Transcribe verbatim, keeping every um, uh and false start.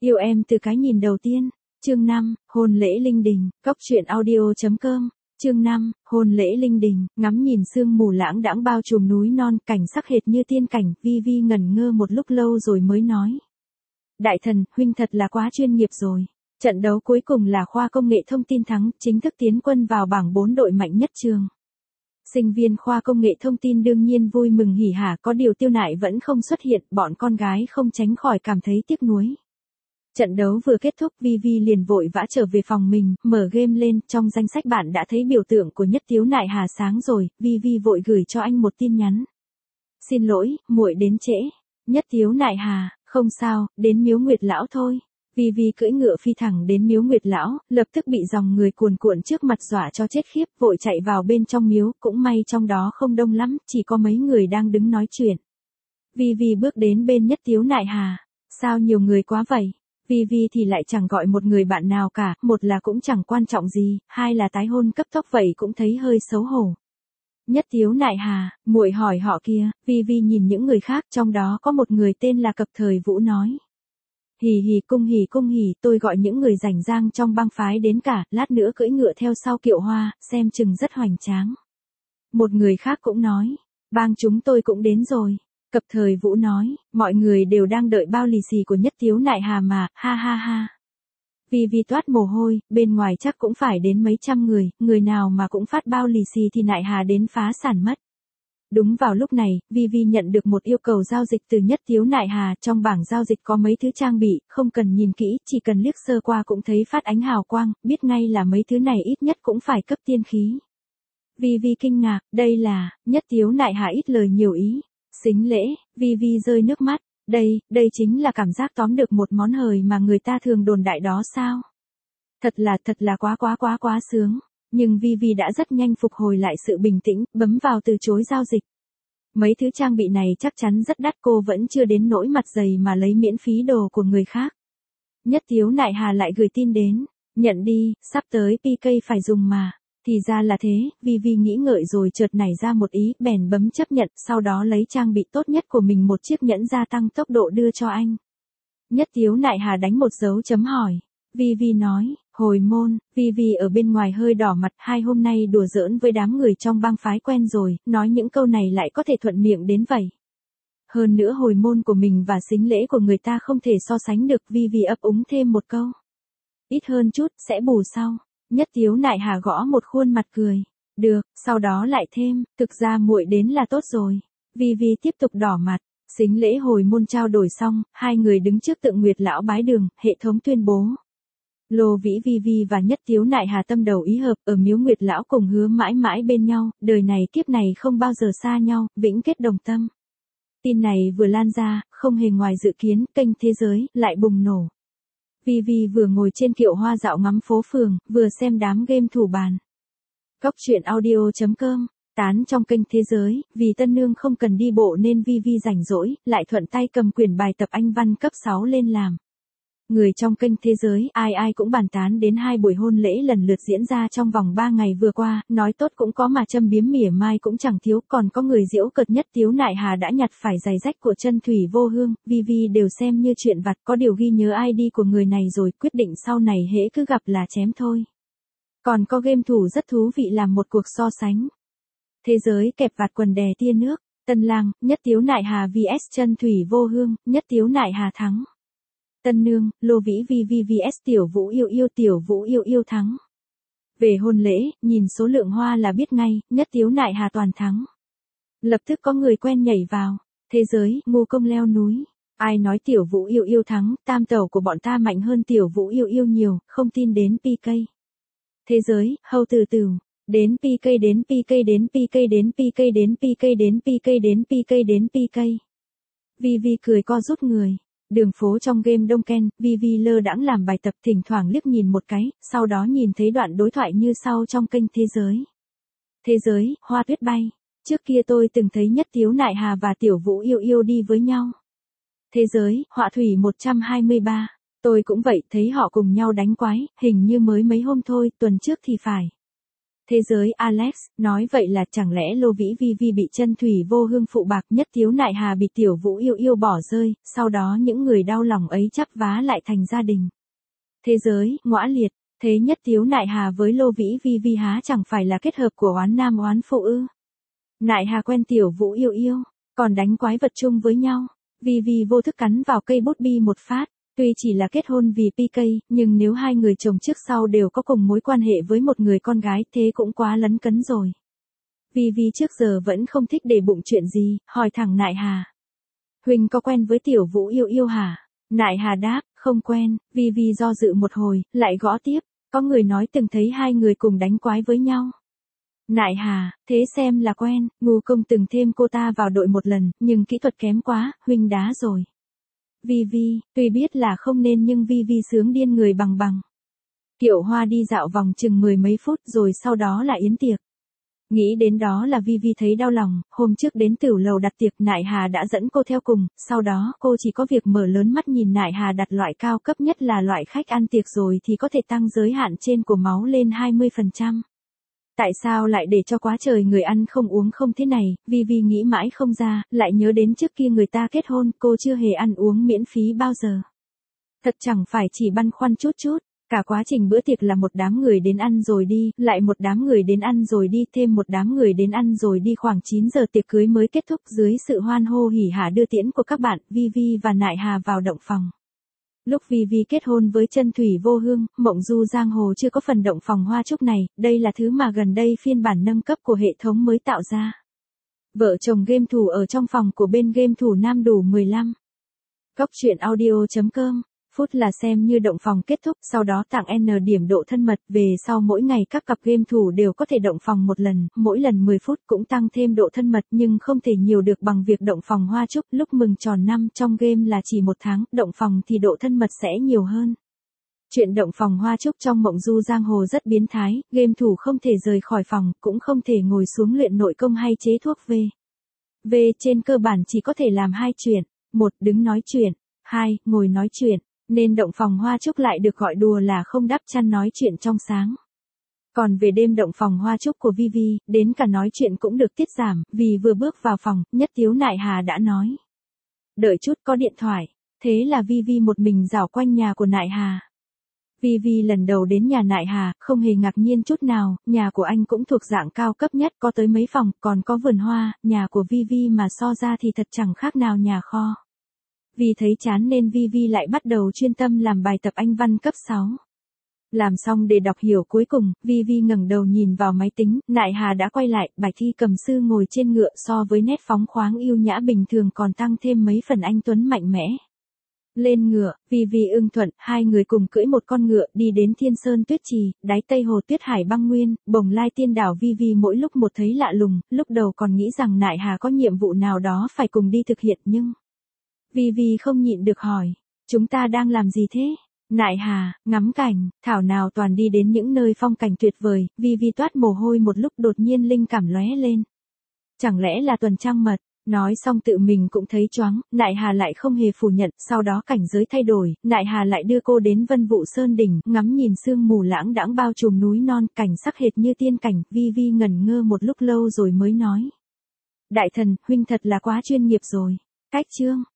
Yêu em từ cái nhìn đầu tiên. Chương năm, hôn lễ linh đình, cốc truyện audio chấm com. Chương năm, hôn lễ linh đình, ngắm nhìn sương mù lãng đãng bao trùm núi non, cảnh sắc hệt như tiên cảnh, Vi Vi ngẩn ngơ một lúc lâu rồi mới nói. Đại thần, huynh thật là quá chuyên nghiệp rồi. Trận đấu cuối cùng là khoa công nghệ thông tin thắng, chính thức tiến quân vào bảng bốn đội mạnh nhất trường. Sinh viên khoa công nghệ thông tin đương nhiên vui mừng hỉ hả, có điều Tiêu Nại vẫn không xuất hiện, bọn con gái không tránh khỏi cảm thấy tiếc nuối. Trận đấu vừa kết thúc, Vi Vi liền vội vã trở về phòng mình, mở game lên, trong danh sách bạn đã thấy biểu tượng của Nhất Tiếu Nại Hà sáng rồi, Vi Vi vội gửi cho anh một tin nhắn. Xin lỗi, muội đến trễ. Nhất Tiếu Nại Hà, không sao, đến Miếu Nguyệt Lão thôi. Vi Vi cưỡi ngựa phi thẳng đến Miếu Nguyệt Lão, lập tức bị dòng người cuồn cuộn trước mặt dọa cho chết khiếp, vội chạy vào bên trong miếu, cũng may trong đó không đông lắm, chỉ có mấy người đang đứng nói chuyện. Vi Vi bước đến bên Nhất Tiếu Nại Hà. Sao nhiều người quá vậy? Vi Vi thì lại chẳng gọi một người bạn nào cả, một là cũng chẳng quan trọng gì, hai là tái hôn cấp tốc vậy cũng thấy hơi xấu hổ. Nhất Tiếu Nại Hà, muội hỏi họ kia. Vi Vi nhìn những người khác, trong đó có một người tên là Cập Thời Vũ nói. Hì hì cung hì cung hì, tôi gọi những người rảnh rang trong bang phái đến cả, lát nữa cưỡi ngựa theo sau Kiệu Hoa, xem chừng rất hoành tráng. Một người khác cũng nói, bang chúng tôi cũng đến rồi. Cập Thời Vũ nói, mọi người đều đang đợi bao lì xì của Nhất Tiếu Nại Hà mà, ha ha ha. Vi Vi toát mồ hôi, bên ngoài chắc cũng phải đến mấy trăm người, người nào mà cũng phát bao lì xì thì Nại Hà đến phá sản mất. Đúng vào lúc này, Vi Vi nhận được một yêu cầu giao dịch từ Nhất Tiếu Nại Hà, trong bảng giao dịch có mấy thứ trang bị, không cần nhìn kỹ, chỉ cần liếc sơ qua cũng thấy phát ánh hào quang, biết ngay là mấy thứ này ít nhất cũng phải cấp tiên khí. Vi Vi kinh ngạc, đây là, Nhất Tiếu Nại Hà ít lời nhiều ý. Xính lễ, Vi Vi rơi nước mắt, đây, đây chính là cảm giác tóm được một món hời mà người ta thường đồn đại đó sao? Thật là, thật là quá quá quá quá sướng, nhưng Vi Vi đã rất nhanh phục hồi lại sự bình tĩnh, bấm vào từ chối giao dịch. Mấy thứ trang bị này chắc chắn rất đắt, cô vẫn chưa đến nỗi mặt dày mà lấy miễn phí đồ của người khác. Nhất Tiếu Nại Hà lại gửi tin đến, nhận đi, sắp tới pê ca phải dùng mà. Thì ra là thế, Vi Vi nghĩ ngợi rồi chợt nảy ra một ý, bèn bấm chấp nhận, sau đó lấy trang bị tốt nhất của mình một chiếc nhẫn gia tăng tốc độ đưa cho anh. Nhất Tiếu Nại Hà đánh một dấu chấm hỏi. Vi Vi nói, hồi môn. Vi Vi ở bên ngoài hơi đỏ mặt, hai hôm nay đùa giỡn với đám người trong bang phái quen rồi, nói những câu này lại có thể thuận miệng đến vậy. Hơn nữa hồi môn của mình và xính lễ của người ta không thể so sánh được, Vi Vi ấp úng thêm một câu. Ít hơn chút, sẽ bù sau. Nhất Tiếu Nại Hà gõ một khuôn mặt cười. Được, sau đó lại thêm, thực ra muội đến là tốt rồi. Vi Vi tiếp tục đỏ mặt. Xính lễ hồi môn trao đổi xong, hai người đứng trước tượng Nguyệt Lão bái đường, hệ thống tuyên bố. Lô Vĩ Vi Vi và Nhất Tiếu Nại Hà tâm đầu ý hợp, ở Miếu Nguyệt Lão cùng hứa mãi mãi bên nhau, đời này kiếp này không bao giờ xa nhau, vĩnh kết đồng tâm. Tin này vừa lan ra, không hề ngoài dự kiến, kênh Thế Giới lại bùng nổ. Vi Vi vừa ngồi trên Kiệu Hoa dạo ngắm phố phường, vừa xem đám game thủ bàn. Cốc truyện audio chấm com, tán trong kênh Thế Giới, vì tân nương không cần đi bộ nên Vi Vi rảnh rỗi, lại thuận tay cầm quyển bài tập Anh văn cấp sáu lên làm. Người trong kênh Thế Giới, ai ai cũng bàn tán đến hai buổi hôn lễ lần lượt diễn ra trong vòng ba ngày vừa qua, nói tốt cũng có mà châm biếm mỉa mai cũng chẳng thiếu, còn có người giễu cợt Nhất Tiếu Nại Hà đã nhặt phải giày rách của Chân Thủy Vô Hương, Vi Vi đều xem như chuyện vặt, có điều ghi nhớ i đê của người này rồi, quyết định sau này hễ cứ gặp là chém thôi. Còn có game thủ rất thú vị làm một cuộc so sánh. Thế Giới kẹp vạt quần đè tia nước, Tân Lang, Nhất Tiếu Nại Hà vs Chân Thủy Vô Hương, Nhất Tiếu Nại Hà thắng. Tân nương, Lô Vĩ Vi Vi vs Tiểu Vũ Yêu Yêu, Tiểu Vũ Yêu Yêu thắng. Về hôn lễ, nhìn số lượng hoa là biết ngay, Nhất Tiếu Nại Hà toàn thắng. Lập tức có người quen nhảy vào. Thế Giới, ngu công leo núi. Ai nói Tiểu Vũ Yêu Yêu thắng, tam tẩu của bọn ta mạnh hơn Tiểu Vũ Yêu Yêu nhiều, không tin đến pê ca. Thế Giới, hầu từ từ. Đến pê ca đến pê ca đến pê ca đến pê ca đến pê ca đến pê ca đến pê ca đến pê ca. Vi Vi cười co rút người. Đường phố trong game Đông Ken, Vi Vi lơ đãng làm bài tập, thỉnh thoảng liếc nhìn một cái, sau đó nhìn thấy đoạn đối thoại như sau trong kênh Thế Giới. Thế Giới, hoa tuyết bay. Trước kia tôi từng thấy Nhất Tiếu Nại Hà và Tiểu Vũ Yêu Yêu đi với nhau. Thế Giới, họa thủy một trăm hai mươi ba. Tôi cũng vậy, thấy họ cùng nhau đánh quái, hình như mới mấy hôm thôi, tuần trước thì phải. Thế giới Alex, nói vậy là chẳng lẽ Lô Vĩ Vi Vi bị Chân Thủy Vô Hương phụ bạc, Nhất Tiếu Nại Hà bị Tiểu Vũ Yêu Yêu bỏ rơi, sau đó những người đau lòng ấy chắp vá lại thành gia đình. Thế giới, ngõa liệt, thế Nhất Tiếu Nại Hà với Lô Vĩ Vi Vi há chẳng phải là kết hợp của oán nam oán phụ ư? Nại Hà quen Tiểu Vũ Yêu Yêu, còn đánh quái vật chung với nhau. Vi Vi vô thức cắn vào cây bút bi một phát. Tuy chỉ là kết hôn vì pê ca, nhưng nếu hai người chồng trước sau đều có cùng mối quan hệ với một người con gái thế cũng quá lấn cấn rồi. Vi Vi trước giờ vẫn không thích để bụng chuyện gì, hỏi thẳng Nại Hà. Huynh có quen với Tiểu Vũ Yêu Yêu hả? Nại Hà đáp, không quen. Vi Vi do dự một hồi, lại gõ tiếp. Có người nói từng thấy hai người cùng đánh quái với nhau. Nại Hà, thế xem là quen, Ngu Công từng thêm cô ta vào đội một lần, nhưng kỹ thuật kém quá, huynh đá rồi. Vi Vi, tuy biết là không nên nhưng Vi Vi sướng điên người bằng bằng. Kiệu Hoa đi dạo vòng chừng mười mấy phút rồi sau đó là yến tiệc. Nghĩ đến đó là Vi Vi thấy đau lòng, hôm trước đến tửu lầu đặt tiệc Nại Hà đã dẫn cô theo cùng, sau đó cô chỉ có việc mở lớn mắt nhìn Nại Hà đặt loại cao cấp nhất là loại khách ăn tiệc rồi thì có thể tăng giới hạn trên của máu lên hai mươi phần trăm. Tại sao lại để cho quá trời người ăn không uống không thế này, Vi Vi nghĩ mãi không ra, lại nhớ đến trước kia người ta kết hôn, cô chưa hề ăn uống miễn phí bao giờ. Thật chẳng phải chỉ băn khoăn chút chút, cả quá trình bữa tiệc là một đám người đến ăn rồi đi, lại một đám người đến ăn rồi đi, thêm một đám người đến ăn rồi đi, khoảng chín giờ tiệc cưới mới kết thúc dưới sự hoan hô hỉ hả đưa tiễn của các bạn, Vi Vi và Nại Hà vào động phòng. Lúc Vi Vi kết hôn với Chân Thủy Vô Hương, mộng du giang hồ chưa có phần động phòng hoa trúc này, đây là thứ mà gần đây phiên bản nâng cấp của hệ thống mới tạo ra. Vợ chồng game thủ ở trong phòng của bên game thủ nam đủ mười lăm. Góc truyện audio chấm com, phút là xem như động phòng kết thúc, sau đó tặng N điểm độ thân mật, về sau mỗi ngày các cặp game thủ đều có thể động phòng một lần, mỗi lần mười phút cũng tăng thêm độ thân mật nhưng không thể nhiều được bằng việc động phòng hoa trúc, lúc mừng tròn năm trong game là chỉ một tháng, động phòng thì độ thân mật sẽ nhiều hơn. Chuyện động phòng hoa trúc trong mộng du giang hồ rất biến thái, game thủ không thể rời khỏi phòng, cũng không thể ngồi xuống luyện nội công hay chế thuốc V. V trên cơ bản chỉ có thể làm hai chuyện, một đứng nói chuyện, hai ngồi nói chuyện. Nên động phòng hoa trúc lại được gọi đùa là không đắp chăn nói chuyện trong sáng. Còn về đêm động phòng hoa trúc của Vi Vi, đến cả nói chuyện cũng được tiết giảm, vì vừa bước vào phòng, Nhất Tiếu Nại Hà đã nói. Đợi chút có điện thoại, thế là Vi Vi một mình dạo quanh nhà của Nại Hà. Vi Vi lần đầu đến nhà Nại Hà, không hề ngạc nhiên chút nào, nhà của anh cũng thuộc dạng cao cấp nhất, có tới mấy phòng, còn có vườn hoa, nhà của Vi Vi mà so ra thì thật chẳng khác nào nhà kho. Vì thấy chán nên Vi Vi lại bắt đầu chuyên tâm làm bài tập Anh văn cấp sáu. Làm xong để đọc hiểu cuối cùng, Vi Vi ngẩng đầu nhìn vào máy tính, Nại Hà đã quay lại, Bạch Thi Cầm Sư ngồi trên ngựa so với nét phóng khoáng yêu nhã bình thường còn tăng thêm mấy phần anh tuấn mạnh mẽ. Lên ngựa, Vi Vi ưng thuận, hai người cùng cưỡi một con ngựa đi đến Thiên Sơn Tuyết Trì, đáy Tây Hồ Tuyết Hải băng nguyên, Bồng Lai Tiên Đảo. Vi Vi mỗi lúc một thấy lạ lùng, lúc đầu còn nghĩ rằng Nại Hà có nhiệm vụ nào đó phải cùng đi thực hiện nhưng... Vi Vi không nhịn được hỏi, chúng ta đang làm gì thế? Nại Hà, ngắm cảnh, thảo nào toàn đi đến những nơi phong cảnh tuyệt vời, Vi Vi toát mồ hôi một lúc đột nhiên linh cảm lóe lên. Chẳng lẽ là tuần trăng mật? Nói xong tự mình cũng thấy choáng, Nại Hà lại không hề phủ nhận, sau đó cảnh giới thay đổi, Nại Hà lại đưa cô đến Vân Vũ Sơn đỉnh, ngắm nhìn sương mù lãng đãng bao trùm núi non, cảnh sắc hệt như tiên cảnh, Vi Vi ngẩn ngơ một lúc lâu rồi mới nói. Đại thần, huynh thật là quá chuyên nghiệp rồi. Cách chương